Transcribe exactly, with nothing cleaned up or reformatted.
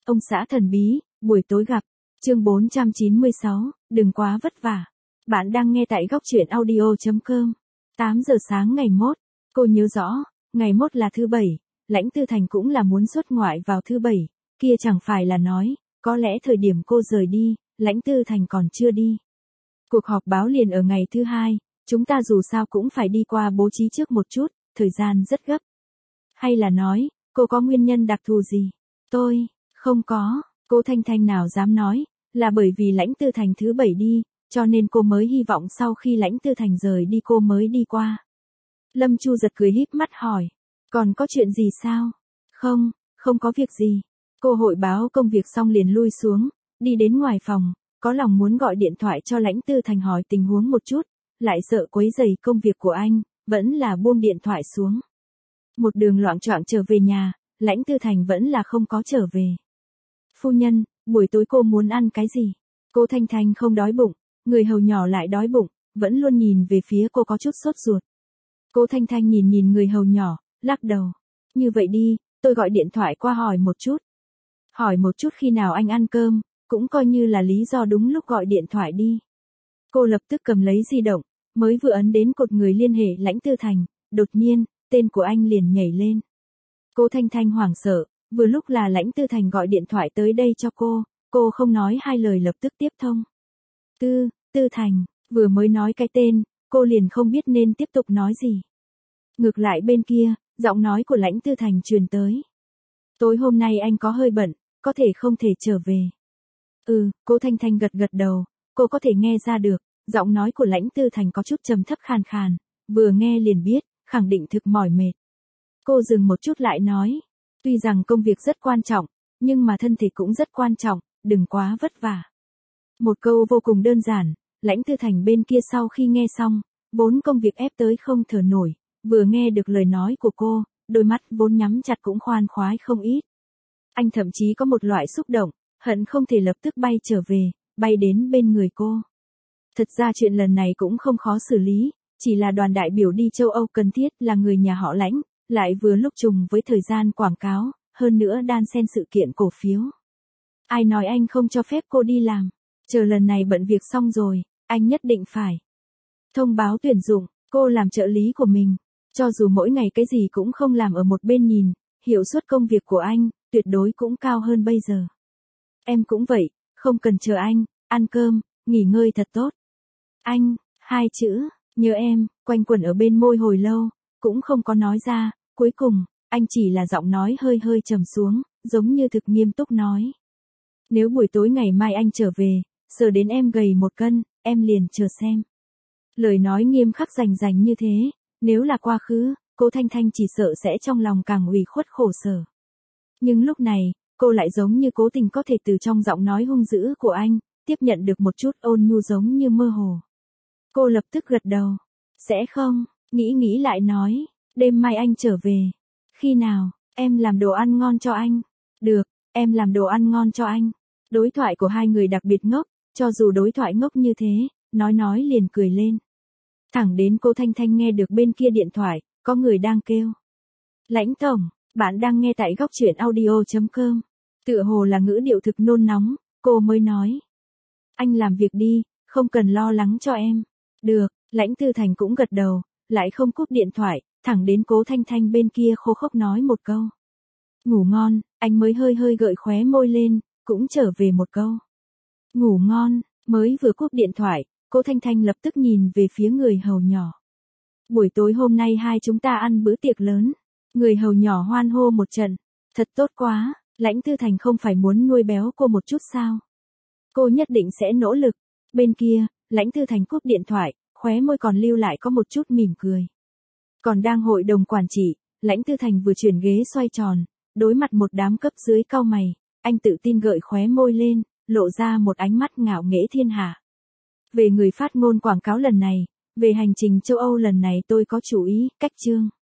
Ông xã thần bí, buổi tối gặp. Chương bốn trăm chín mươi sáu, đừng quá vất vả. Bạn đang nghe tại góc truyện audio chấm com. tám giờ sáng ngày mốt. Cô nhớ rõ, ngày mốt là thứ bảy, Lãnh Tư Thành cũng là muốn xuất ngoại vào thứ bảy, kia chẳng phải là nói, có lẽ thời điểm cô rời đi, Lãnh Tư Thành còn chưa đi. Cuộc họp báo liền ở ngày thứ hai, chúng ta dù sao cũng phải đi qua bố trí trước một chút, thời gian rất gấp. Hay là nói, cô có nguyên nhân đặc thù gì? Tôi, không có, cô Thanh Thanh nào dám nói, là bởi vì Lãnh Tư Thành thứ bảy đi, cho nên cô mới hy vọng sau khi Lãnh Tư Thành rời đi cô mới đi qua. Lâm Chu giật cười híp mắt hỏi, còn có chuyện gì sao? Không, không có việc gì. Cô hội báo công việc xong liền lui xuống, đi đến ngoài phòng, có lòng muốn gọi điện thoại cho Lãnh Tư Thành hỏi tình huống một chút, lại sợ quấy rầy công việc của anh, vẫn là buông điện thoại xuống. Một đường loạng choạng trở về nhà, Lãnh Tư Thành vẫn là không có trở về. Phu nhân, buổi tối cô muốn ăn cái gì? Cô Thanh Thanh không đói bụng, người hầu nhỏ lại đói bụng, vẫn luôn nhìn về phía cô có chút sốt ruột. Cô Thanh Thanh nhìn nhìn người hầu nhỏ, lắc đầu. Như vậy đi, tôi gọi điện thoại qua hỏi một chút. Hỏi một chút khi nào anh ăn cơm, cũng coi như là lý do đúng lúc gọi điện thoại đi. Cô lập tức cầm lấy di động, mới vừa ấn đến cột người liên hệ Lãnh Tư Thành, đột nhiên, tên của anh liền nhảy lên. Cô Thanh Thanh hoảng sợ, vừa lúc là Lãnh Tư Thành gọi điện thoại tới đây cho cô, cô không nói hai lời lập tức tiếp thông. Tư, Tư Thành, vừa mới nói cái tên, cô liền không biết nên tiếp tục nói gì. Ngược lại bên kia, giọng nói của Lãnh Tư Thành truyền tới. Tối hôm nay anh có hơi bận, có thể không thể trở về. Ừ, cô Thanh Thanh gật gật đầu, cô có thể nghe ra được, giọng nói của Lãnh Tư Thành có chút trầm thấp khàn khàn, vừa nghe liền biết, khẳng định thực mỏi mệt. Cô dừng một chút lại nói, tuy rằng công việc rất quan trọng, nhưng mà thân thể cũng rất quan trọng, đừng quá vất vả. Một câu vô cùng đơn giản, Lãnh Tư Thành bên kia sau khi nghe xong, vốn công việc ép tới không thở nổi, vừa nghe được lời nói của cô, đôi mắt vốn nhắm chặt cũng khoan khoái không ít. Anh thậm chí có một loại xúc động, hận không thể lập tức bay trở về, bay đến bên người cô. Thật ra chuyện lần này cũng không khó xử lý, chỉ là đoàn đại biểu đi châu Âu cần thiết là người nhà họ Lãnh, lại vừa lúc trùng với thời gian quảng cáo, hơn nữa đan xen sự kiện cổ phiếu. Ai nói anh không cho phép cô đi làm, chờ lần này bận việc xong rồi, anh nhất định phải. Thông báo tuyển dụng, cô làm trợ lý của mình, cho dù mỗi ngày cái gì cũng không làm ở một bên nhìn, hiệu suất công việc của anh, tuyệt đối cũng cao hơn bây giờ. Em cũng vậy, không cần chờ anh, ăn cơm, nghỉ ngơi thật tốt. Anh, hai chữ, nhớ em, quanh quẩn ở bên môi hồi lâu, cũng không có nói ra, cuối cùng, anh chỉ là giọng nói hơi hơi trầm xuống, giống như thực nghiêm túc nói. Nếu buổi tối ngày mai anh trở về, sợ đến em gầy một cân, em liền chờ xem. Lời nói nghiêm khắc rành rành như thế, nếu là quá khứ, cô Thanh Thanh chỉ sợ sẽ trong lòng càng ủy khuất khổ sở. Nhưng lúc này, cô lại giống như cố tình có thể từ trong giọng nói hung dữ của anh, tiếp nhận được một chút ôn nhu giống như mơ hồ. Cô lập tức gật đầu. Sẽ không, nghĩ nghĩ lại nói, đêm mai anh trở về. Khi nào, em làm đồ ăn ngon cho anh. Được, em làm đồ ăn ngon cho anh. Đối thoại của hai người đặc biệt ngốc, cho dù đối thoại ngốc như thế, nói nói liền cười lên. Thẳng đến cô Thanh Thanh nghe được bên kia điện thoại, có người đang kêu. Lãnh tổng, bạn đang nghe tại góc truyện audio chấm com. Tựa hồ là ngữ điệu thực nôn nóng, cô mới nói. Anh làm việc đi, không cần lo lắng cho em. Được, Lãnh Tư Thành cũng gật đầu, lại không cúp điện thoại, thẳng đến cố Thanh Thanh bên kia khô khốc nói một câu. Ngủ ngon, anh mới hơi hơi gợi khóe môi lên, cũng trở về một câu. Ngủ ngon, mới vừa cúp điện thoại, cô Thanh Thanh lập tức nhìn về phía người hầu nhỏ. Buổi tối hôm nay hai chúng ta ăn bữa tiệc lớn. Người hầu nhỏ hoan hô một trận. Thật tốt quá, Lãnh Tư Thành không phải muốn nuôi béo cô một chút sao? Cô nhất định sẽ nỗ lực. Bên kia, Lãnh Tư Thành cúp điện thoại, khóe môi còn lưu lại có một chút mỉm cười. Còn đang hội đồng quản trị, Lãnh Tư Thành vừa chuyển ghế xoay tròn, đối mặt một đám cấp dưới cau mày, anh tự tin gợi khóe môi lên, lộ ra một ánh mắt ngạo nghễ thiên hạ. Về người phát ngôn quảng cáo lần này, về hành trình châu Âu lần này tôi có chủ ý, cách chương.